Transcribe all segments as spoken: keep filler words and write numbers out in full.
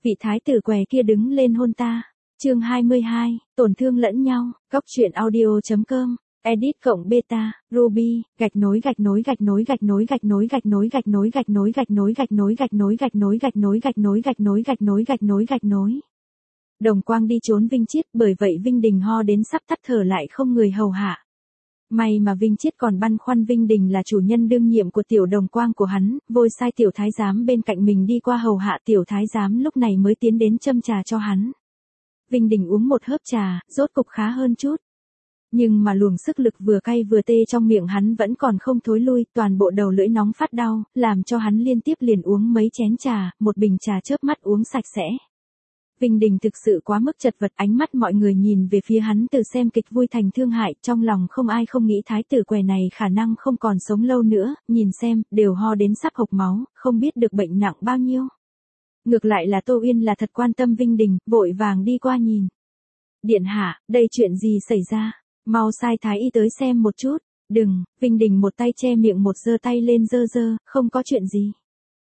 Vị thái tử què kia đứng lên hôn ta. Chương hai mươi hai, tổn thương lẫn nhau. Góc truyện audio.com. Edit cộng beta, Ruby, gạch nối gạch nối gạch nối gạch nối gạch nối gạch nối gạch nối gạch nối gạch nối gạch nối gạch nối gạch nối gạch nối gạch nối gạch nối gạch nối gạch nối gạch nối. Đồng Quang đi trốn Vinh Chiết, bởi vậy Vinh Đình ho đến sắp tắt thở lại không người hầu hạ. May mà Vinh Chiết còn băn khoăn Vinh Đình là chủ nhân đương nhiệm của tiểu Đồng Quang của hắn, vội sai tiểu thái giám bên cạnh mình đi qua hầu hạ, tiểu thái giám lúc này mới tiến đến châm trà cho hắn. Vinh Đình uống một hớp trà, rốt cục khá hơn chút. Nhưng mà luồng sức lực vừa cay vừa tê trong miệng hắn vẫn còn không thối lui, toàn bộ đầu lưỡi nóng phát đau, làm cho hắn liên tiếp liền uống mấy chén trà, một bình trà chớp mắt uống sạch sẽ. Vinh Đình thực sự quá mức chật vật, ánh mắt mọi người nhìn về phía hắn từ xem kịch vui thành thương hại, trong lòng không ai không nghĩ thái tử què này khả năng không còn sống lâu nữa, nhìn xem, đều ho đến sắp hộc máu, không biết được bệnh nặng bao nhiêu. Ngược lại là Tô Uyên là thật quan tâm Vinh Đình, vội vàng đi qua nhìn. Điện hạ, đây chuyện gì xảy ra? Mau sai thái y tới xem một chút. Đừng, Vinh Đình một tay che miệng một giơ tay lên dơ dơ, không có chuyện gì.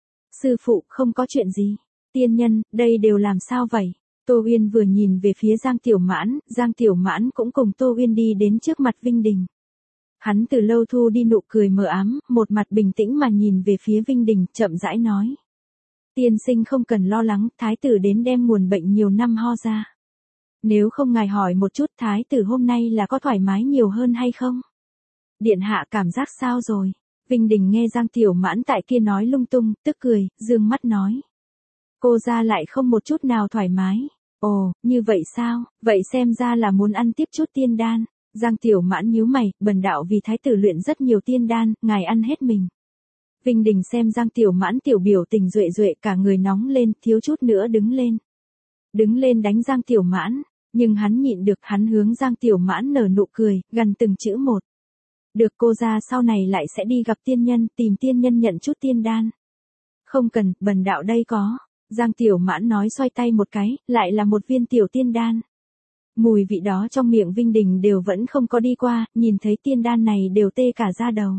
Sư phụ, không có chuyện gì. Tiên nhân, đây đều làm sao vậy? Tô Uyên vừa nhìn về phía Giang Tiểu Mãn, Giang Tiểu Mãn cũng cùng Tô Uyên đi đến trước mặt Vinh Đình. Hắn từ lâu thu đi nụ cười mờ ám, một mặt bình tĩnh mà nhìn về phía Vinh Đình, chậm rãi nói. Tiên sinh không cần lo lắng, thái tử đến đem nguồn bệnh nhiều năm ho ra. Nếu không ngài hỏi một chút thái tử hôm nay là có thoải mái nhiều hơn hay không? Điện hạ cảm giác sao rồi? Vinh Đình nghe Giang Tiểu Mãn tại kia nói lung tung, tức cười, dương mắt nói. Cô ra lại không một chút nào thoải mái. Ồ, như vậy sao? Vậy xem ra là muốn ăn tiếp chút tiên đan. Giang Tiểu Mãn nhíu mày, bần đạo vì thái tử luyện rất nhiều tiên đan, ngài ăn hết mình. Vinh Đình xem Giang Tiểu Mãn tiểu biểu tình duệ duệ, cả người nóng lên, thiếu chút nữa đứng lên. Đứng lên đánh Giang Tiểu Mãn, nhưng hắn nhịn được, hắn hướng Giang Tiểu Mãn nở nụ cười, gần từng chữ một. Được, cô ra sau này lại sẽ đi gặp tiên nhân, tìm tiên nhân nhận chút tiên đan. Không cần, bần đạo đây có. Giang Tiểu Mãn nói xoay tay một cái, lại là một viên tiểu tiên đan. Mùi vị đó trong miệng Vinh Đình đều vẫn không có đi qua, nhìn thấy tiên đan này đều tê cả da đầu.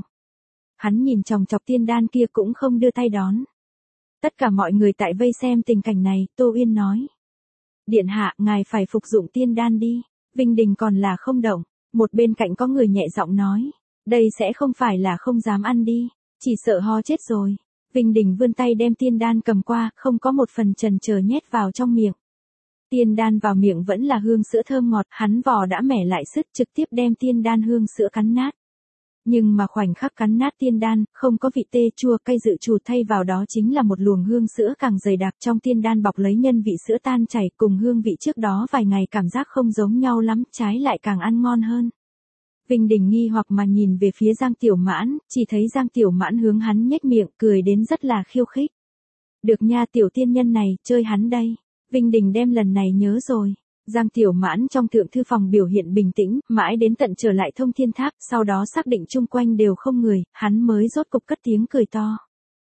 Hắn nhìn chòng chọc tiên đan kia cũng không đưa tay đón. Tất cả mọi người tại vây xem tình cảnh này, Tô Uyên nói. Điện hạ, ngài phải phục dụng tiên đan đi. Vinh Đình còn là không động. Một bên cạnh có người nhẹ giọng nói. Đây sẽ không phải là không dám ăn đi. Chỉ sợ ho chết rồi. Vinh Đình vươn tay đem tiên đan cầm qua, không có một phần chần chờ nhét vào trong miệng. Tiên đan vào miệng vẫn là hương sữa thơm ngọt, hắn vò đã mẻ lại sứt trực tiếp đem tiên đan hương sữa cắn nát. Nhưng mà khoảnh khắc cắn nát tiên đan, không có vị tê chua cay dự trù, thay vào đó chính là một luồng hương sữa càng dày đặc, trong tiên đan bọc lấy nhân vị sữa tan chảy, cùng hương vị trước đó vài ngày cảm giác không giống nhau lắm, trái lại càng ăn ngon hơn. Vinh Đình nghi hoặc mà nhìn về phía Giang Tiểu Mãn, chỉ thấy Giang Tiểu Mãn hướng hắn nhếch miệng, cười đến rất là khiêu khích. Được nha, tiểu tiên nhân này, chơi hắn đây. Vinh Đình đem lần này nhớ rồi. Giang Tiểu Mãn trong thượng thư phòng biểu hiện bình tĩnh, mãi đến tận trở lại Thông Thiên Tháp, sau đó xác định chung quanh đều không người, hắn mới rốt cục cất tiếng cười to.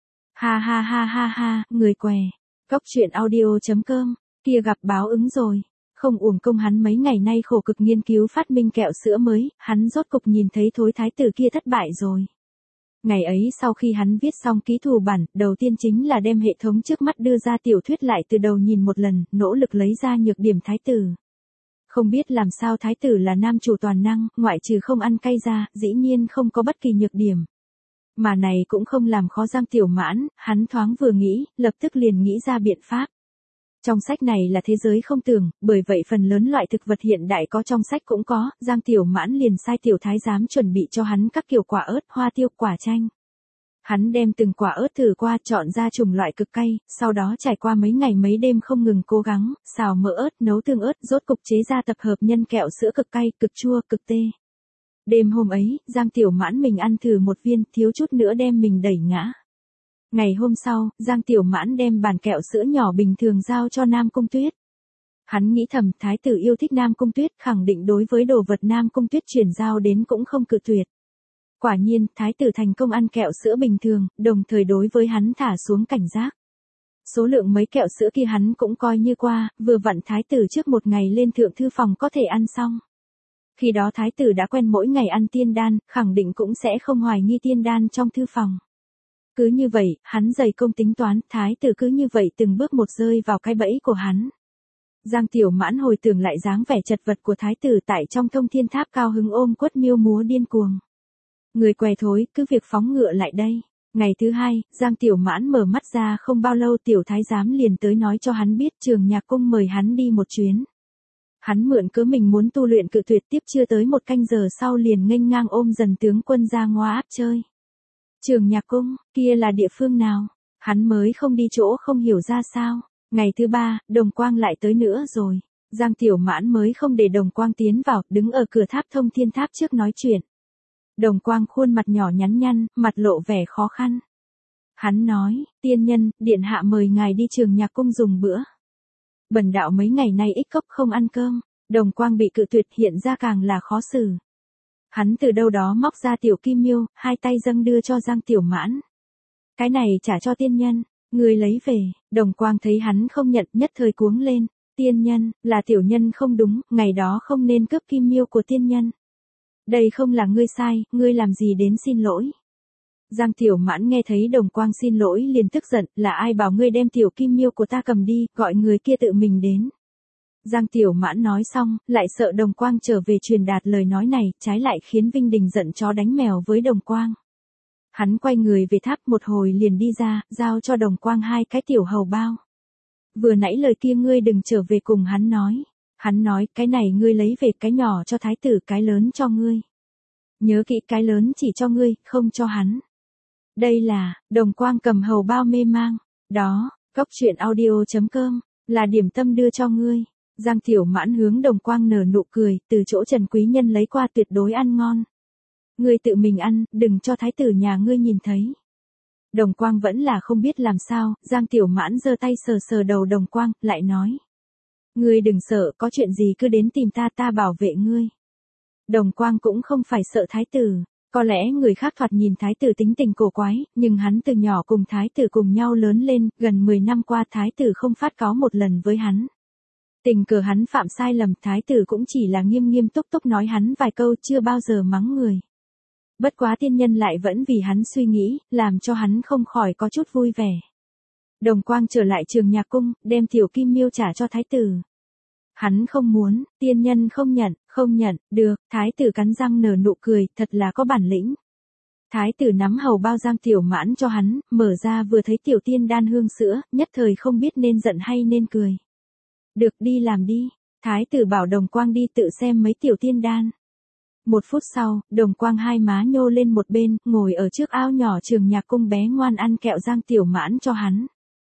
Ha ha ha ha ha, người què. Góc truyện audio.com, kia gặp báo ứng rồi. Không uổng công hắn mấy ngày nay khổ cực nghiên cứu phát minh kẹo sữa mới, hắn rốt cục nhìn thấy thối thái tử kia thất bại rồi. Ngày ấy sau khi hắn viết xong ký thủ bản, đầu tiên chính là đem hệ thống trước mắt đưa ra tiểu thuyết lại từ đầu nhìn một lần, nỗ lực lấy ra nhược điểm thái tử. Không biết làm sao thái tử là nam chủ toàn năng, ngoại trừ không ăn cay ra, dĩ nhiên không có bất kỳ nhược điểm. Mà này cũng không làm khó Giang Tiểu Mãn, hắn thoáng vừa nghĩ, lập tức liền nghĩ ra biện pháp. Trong sách này là thế giới không tưởng, bởi vậy phần lớn loại thực vật hiện đại có trong sách cũng có, Giang Tiểu Mãn liền sai tiểu thái giám chuẩn bị cho hắn các kiểu quả ớt, hoa tiêu, quả chanh. Hắn đem từng quả ớt thử qua, chọn ra chủng loại cực cay, sau đó trải qua mấy ngày mấy đêm không ngừng cố gắng, xào mỡ ớt, nấu tương ớt, rốt cục chế ra tập hợp nhân kẹo sữa cực cay, cực chua, cực tê. Đêm hôm ấy, Giang Tiểu Mãn mình ăn thử một viên, thiếu chút nữa đem mình đẩy ngã. Ngày hôm sau, Giang Tiểu Mãn đem bàn kẹo sữa nhỏ bình thường giao cho Nam Cung Tuyết. Hắn nghĩ thầm, thái tử yêu thích Nam Cung Tuyết, khẳng định đối với đồ vật Nam Cung Tuyết chuyển giao đến cũng không cự tuyệt. Quả nhiên, thái tử thành công ăn kẹo sữa bình thường, đồng thời đối với hắn thả xuống cảnh giác. Số lượng mấy kẹo sữa kia hắn cũng coi như qua, vừa vặn thái tử trước một ngày lên thượng thư phòng có thể ăn xong. Khi đó thái tử đã quen mỗi ngày ăn tiên đan, khẳng định cũng sẽ không hoài nghi tiên đan trong thư phòng. Cứ như vậy, hắn dày công tính toán, thái tử cứ như vậy từng bước một rơi vào cái bẫy của hắn. Giang Tiểu Mãn hồi tưởng lại dáng vẻ chật vật của thái tử tại trong Thông Thiên Tháp, cao hứng ôm quất miêu múa điên cuồng. Người què thối, cứ việc phóng ngựa lại đây. Ngày thứ hai, Giang Tiểu Mãn mở mắt ra không bao lâu tiểu thái giám liền tới nói cho hắn biết Trường Nhạc Cung mời hắn đi một chuyến. Hắn mượn cớ mình muốn tu luyện cự tuyệt, tiếp chưa tới một canh giờ sau liền nghênh ngang ôm Dần tướng quân ra ngoa áp chơi. Trường Nhạc Cung, kia là địa phương nào? Hắn mới không đi chỗ không hiểu ra sao. Ngày thứ ba, Đồng Quang lại tới nữa rồi. Giang Tiểu Mãn mới không để Đồng Quang tiến vào, đứng ở cửa tháp Thông Thiên Tháp trước nói chuyện. Đồng Quang khuôn mặt nhỏ nhắn nhăn, mặt lộ vẻ khó khăn. Hắn nói, tiên nhân, điện hạ mời ngài đi Trường Nhạc Cung dùng bữa. Bần đạo mấy ngày nay ích cốc không ăn cơm. Đồng Quang bị cự tuyệt hiện ra càng là khó xử. Hắn từ đâu đó móc ra tiểu kim miêu, hai tay dâng đưa cho Giang Tiểu Mãn. Cái này trả cho tiên nhân, người lấy về. Đồng Quang thấy hắn không nhận, nhất thời cuống lên. Tiên nhân, là tiểu nhân không đúng, ngày đó không nên cướp kim miêu của tiên nhân. Đây không là ngươi sai, ngươi làm gì đến xin lỗi. Giang Tiểu Mãn nghe thấy Đồng Quang xin lỗi liền tức giận, là ai bảo ngươi đem tiểu kim miêu của ta cầm đi, gọi người kia tự mình đến. Giang Tiểu Mãn nói xong, lại sợ Đồng Quang trở về truyền đạt lời nói này, trái lại khiến Vinh Đình giận chó đánh mèo với Đồng Quang. Hắn quay người về tháp một hồi liền đi ra, giao cho Đồng Quang hai cái tiểu hầu bao. Vừa nãy lời kia ngươi đừng trở về cùng hắn nói. Hắn nói, cái này ngươi lấy về, cái nhỏ cho thái tử, cái lớn cho ngươi. Nhớ kỹ, cái lớn chỉ cho ngươi, không cho hắn. Đây là, Đồng Quang cầm hầu bao mê mang. Đó, cốc truyện audio chấm com, là điểm tâm đưa cho ngươi. Giang Tiểu Mãn hướng Đồng Quang nở nụ cười, từ chỗ Trần Quý Nhân lấy qua tuyệt đối ăn ngon. Ngươi tự mình ăn, đừng cho thái tử nhà ngươi nhìn thấy. Đồng Quang vẫn là không biết làm sao, Giang Tiểu Mãn giơ tay sờ sờ đầu Đồng Quang, lại nói. Ngươi đừng sợ, có chuyện gì cứ đến tìm ta, ta bảo vệ ngươi. Đồng Quang cũng không phải sợ thái tử. Có lẽ người khác thoạt nhìn thái tử tính tình cổ quái, nhưng hắn từ nhỏ cùng thái tử cùng nhau lớn lên, gần mười năm qua thái tử không phát cáu một lần với hắn. Tình cờ hắn phạm sai lầm, thái tử cũng chỉ là nghiêm nghiêm túc túc nói hắn vài câu, chưa bao giờ mắng người. Bất quá tiên nhân lại vẫn vì hắn suy nghĩ, làm cho hắn không khỏi có chút vui vẻ. Đồng Quang trở lại Trường Nhạc Cung, đem tiểu kim miêu trả cho thái tử. Hắn không muốn, tiên nhân không nhận, không nhận, được, thái tử cắn răng nở nụ cười, thật là có bản lĩnh. Thái tử nắm hầu bao Giang Tiểu Mãn cho hắn, mở ra vừa thấy tiểu tiên đan hương sữa, nhất thời không biết nên giận hay nên cười. Được, đi làm đi. Thái tử bảo Đồng Quang đi tự xem mấy tiểu tiên đan. Một phút sau, Đồng Quang hai má nhô lên một bên, ngồi ở trước ao nhỏ Trường Nhạc Cung bé ngoan ăn kẹo Giang Tiểu Mãn cho hắn.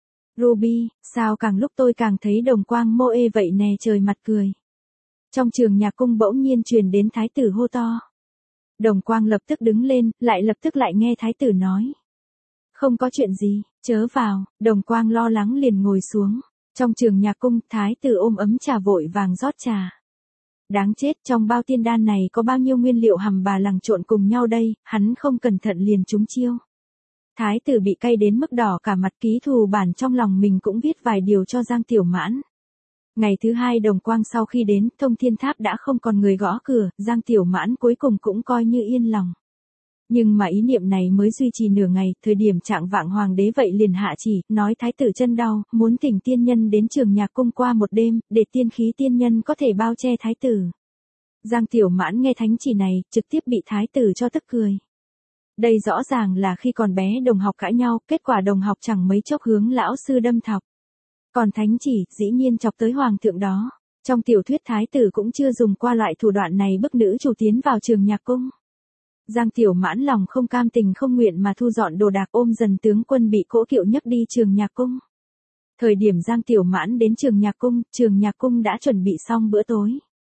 Ruby, sao càng lúc tôi càng thấy Đồng Quang mô ê vậy nè, trời mặt cười. Trong Trường Nhạc Cung bỗng nhiên truyền đến thái tử hô to. Đồng Quang lập tức đứng lên, lại lập tức lại nghe thái tử nói. Không có chuyện gì, chớ vào. Đồng Quang lo lắng liền ngồi xuống. Trong Trường Nhạc Cung, thái tử ôm ấm trà vội vàng rót trà. Đáng chết, trong bao tiên đan này có bao nhiêu nguyên liệu hầm bà lằng trộn cùng nhau đây, hắn không cẩn thận liền trúng chiêu. Thái tử bị cay đến mức đỏ cả mặt, ký thù bản trong lòng mình cũng viết vài điều cho Giang Tiểu Mãn. Ngày thứ hai Đồng Quang sau khi đến, Thông Thiên Tháp đã không còn người gõ cửa, Giang Tiểu Mãn cuối cùng cũng coi như yên lòng. Nhưng mà ý niệm này mới duy trì nửa ngày, thời điểm trạng vạng hoàng đế vậy liền hạ chỉ, nói thái tử chân đau, muốn thỉnh tiên nhân đến Trường Nhạc Cung qua một đêm, để tiên khí tiên nhân có thể bao che thái tử. Giang Tiểu Mãn nghe thánh chỉ này, trực tiếp bị thái tử cho tức cười. Đây rõ ràng là khi còn bé đồng học cãi nhau, kết quả đồng học chẳng mấy chốc hướng lão sư đâm thọc. Còn thánh chỉ, dĩ nhiên chọc tới hoàng thượng đó. Trong tiểu thuyết thái tử cũng chưa dùng qua loại thủ đoạn này bức nữ chủ tiến vào Trường Nhạc Cung. Giang Tiểu Mãn lòng không cam tình không nguyện mà thu dọn đồ đạc, ôm Dần tướng quân bị cỗ kiệu nhấc đi Trường Nhạc Cung. Thời điểm Giang Tiểu Mãn đến Trường Nhạc Cung, Trường Nhạc Cung đã chuẩn bị xong bữa tối.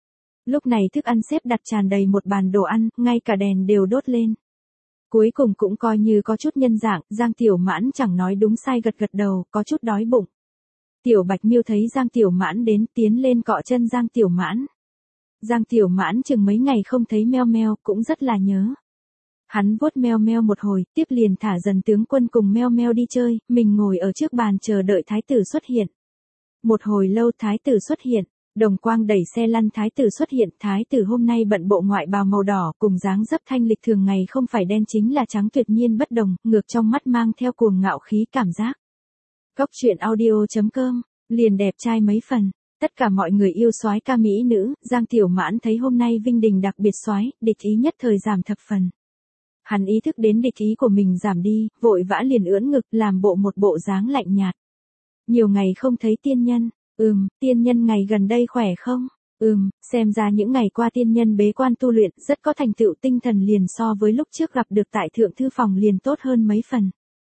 Lúc này thức ăn xếp đặt tràn đầy một bàn đồ ăn, ngay cả đèn đều đốt lên. Cuối cùng cũng coi như có chút nhân dạng, Giang Tiểu Mãn chẳng nói đúng sai gật gật đầu, có chút đói bụng. Tiểu Bạch Miêu thấy Giang Tiểu Mãn đến, tiến lên cọ chân Giang Tiểu Mãn. Giang Tiểu Mãn chừng mấy ngày không thấy Meo Meo, cũng rất là nhớ. Hắn vuốt Meo Meo một hồi, tiếp liền thả Dần tướng quân cùng Meo Meo đi chơi, mình ngồi ở trước bàn chờ đợi thái tử xuất hiện. Một hồi lâu thái tử xuất hiện, Đồng quang đẩy xe lăn thái tử xuất hiện, thái tử hôm nay bận bộ ngoại bào màu đỏ cùng dáng dấp thanh lịch thường ngày không phải đen chính là trắng tuyệt nhiên bất đồng, ngược trong mắt mang theo cuồng ngạo khí cảm giác. Cốc truyện audio chấm com, liền đẹp trai mấy phần, tất cả mọi người yêu soái ca mỹ nữ, Giang Tiểu Mãn thấy hôm nay Vinh Đình đặc biệt soái, địch ý nhất thời giảm thập phần. Hắn ý thức đến địch ý của mình giảm đi, vội vã liền ưỡn ngực làm bộ một bộ dáng lạnh nhạt. Nhiều ngày không thấy tiên nhân. Ừm, tiên nhân ngày gần đây khỏe không? Ừm, xem ra những ngày qua tiên nhân bế quan tu luyện rất có thành tựu, tinh thần liền so với lúc trước gặp được tại thượng thư phòng liền tốt hơn mấy phần.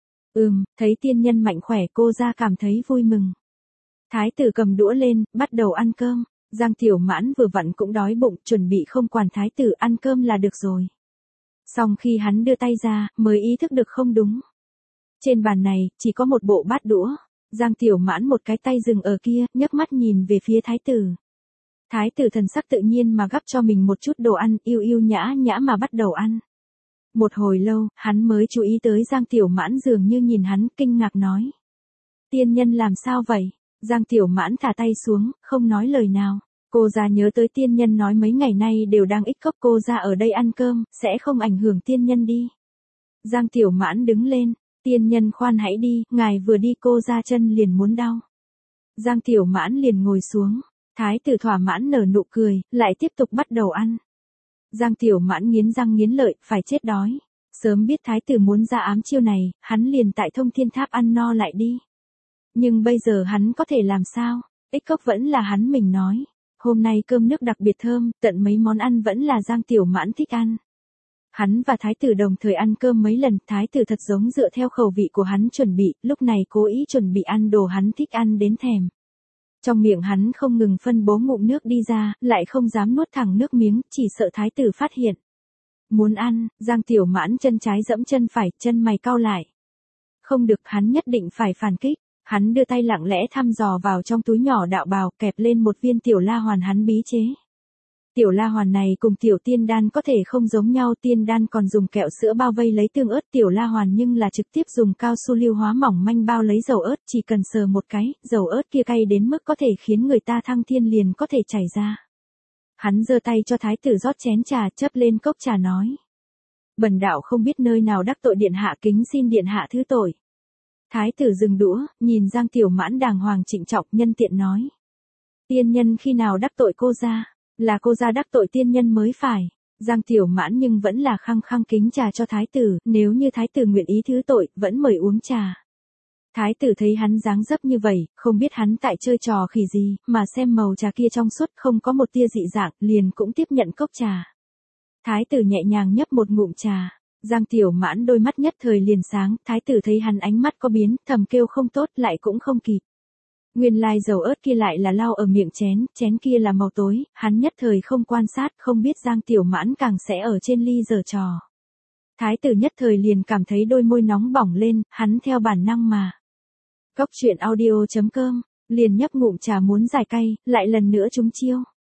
Ừm, thấy tiên nhân mạnh khỏe cô ra cảm thấy vui mừng. Thái tử cầm đũa lên, bắt đầu ăn cơm. Giang Tiểu Mãn vừa vặn cũng đói bụng, chuẩn bị không quản thái tử ăn cơm là được rồi. Xong khi hắn đưa tay ra, mới ý thức được không đúng. Trên bàn này, chỉ có một bộ bát đũa. Giang Tiểu Mãn một cái tay dừng ở kia, nhấc mắt nhìn về phía thái tử. Thái tử thần sắc tự nhiên mà gắp cho mình một chút đồ ăn, yêu yêu nhã nhã mà bắt đầu ăn. Một hồi lâu, hắn mới chú ý tới Giang Tiểu Mãn dường như nhìn hắn, kinh ngạc nói. Tiên nhân làm sao vậy? Giang Tiểu Mãn thả tay xuống, không nói lời nào. Cô ra nhớ tới tiên nhân nói mấy ngày nay đều đang ích cốc cô ra ở đây ăn cơm, sẽ không ảnh hưởng tiên nhân đi. Giang Tiểu Mãn đứng lên. Tiên nhân khoan hãy đi, ngài vừa đi cô ra chân liền muốn đau. Giang Tiểu Mãn liền ngồi xuống, thái tử thỏa mãn nở nụ cười, lại tiếp tục bắt đầu ăn. Giang Tiểu Mãn nghiến răng nghiến lợi, phải chết đói. Sớm biết thái tử muốn ra ám chiêu này, hắn liền tại Thông Thiên Tháp ăn no lại đi. Nhưng bây giờ hắn có thể làm sao, ích cốc vẫn là hắn mình nói. Hôm nay cơm nước đặc biệt thơm, tận mấy món ăn vẫn là Giang Tiểu Mãn thích ăn. Hắn và thái tử đồng thời ăn cơm mấy lần, thái tử thật giống dựa theo khẩu vị của hắn chuẩn bị, lúc này cố ý chuẩn bị ăn đồ hắn thích ăn đến thèm. Trong miệng hắn không ngừng phân bố ngụm nước đi ra, lại không dám nuốt thẳng nước miếng, chỉ sợ thái tử phát hiện. Muốn ăn, Giang Tiểu Mãn chân trái dẫm chân phải, chân mày cau lại. Không được, hắn nhất định phải phản kích. Hắn đưa tay lặng lẽ thăm dò vào trong túi nhỏ đạo bào, kẹp lên một viên tiểu la hoàn hắn bí chế. Tiểu la hoàn này cùng tiểu tiên đan có thể không giống nhau, tiên đan còn dùng kẹo sữa bao vây lấy tương ớt, tiểu la hoàn nhưng là trực tiếp dùng cao su lưu hóa mỏng manh bao lấy dầu ớt, chỉ cần sờ một cái, dầu ớt kia cay đến mức có thể khiến người ta thăng thiên liền có thể chảy ra. Hắn giơ tay cho thái tử rót chén trà, chớp lên cốc trà nói. Bần đạo không biết nơi nào đắc tội điện hạ, kính xin điện hạ thứ tội. Thái tử dừng đũa, nhìn Giang Tiểu Mãn đàng hoàng trịnh trọng, nhân tiện nói. Tiên nhân khi nào đắc tội cô ra? Là cô ra đắc tội tiên nhân mới phải. Giang Tiểu Mãn nhưng vẫn là khăng khăng kính trà cho thái tử, nếu như thái tử nguyện ý thứ tội, vẫn mời uống trà. Thái tử thấy hắn dáng dấp như vậy, không biết hắn tại chơi trò khỉ gì, mà xem màu trà kia trong suốt không có một tia dị dạng, liền cũng tiếp nhận cốc trà. Thái tử nhẹ nhàng nhấp một ngụm trà. Giang Tiểu Mãn đôi mắt nhất thời liền sáng, thái tử thấy hắn ánh mắt có biến, thầm kêu không tốt, lại cũng không kịp. Nguyên lai dầu ớt kia lại là lau ở miệng chén, chén kia là màu tối, hắn nhất thời không quan sát, không biết Giang Tiểu Mãn càng sẽ ở trên ly giở trò. Thái tử nhất thời liền cảm thấy đôi môi nóng bỏng lên, hắn theo bản năng mà. Cốc truyện audio chấm com, liền nhấp ngụm trà muốn giải cay, lại lần nữa trúng chiêu.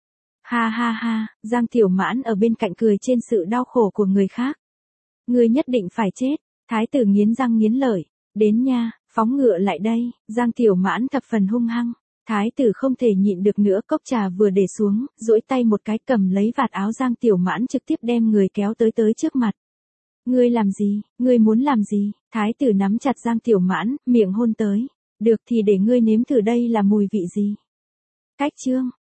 Ha ha ha, Giang Tiểu Mãn ở bên cạnh cười trên sự đau khổ của người khác. Ngươi nhất định phải chết, thái tử nghiến răng nghiến lợi, đến nha, phóng ngựa lại đây, Giang Tiểu Mãn thập phần hung hăng, thái tử không thể nhịn được nữa, cốc trà vừa để xuống, duỗi tay một cái cầm lấy vạt áo Giang Tiểu Mãn trực tiếp đem người kéo tới tới trước mặt. Ngươi làm gì, ngươi muốn làm gì, thái tử nắm chặt Giang Tiểu Mãn, miệng hôn tới, được thì để ngươi nếm thử đây là mùi vị gì. Cách chương.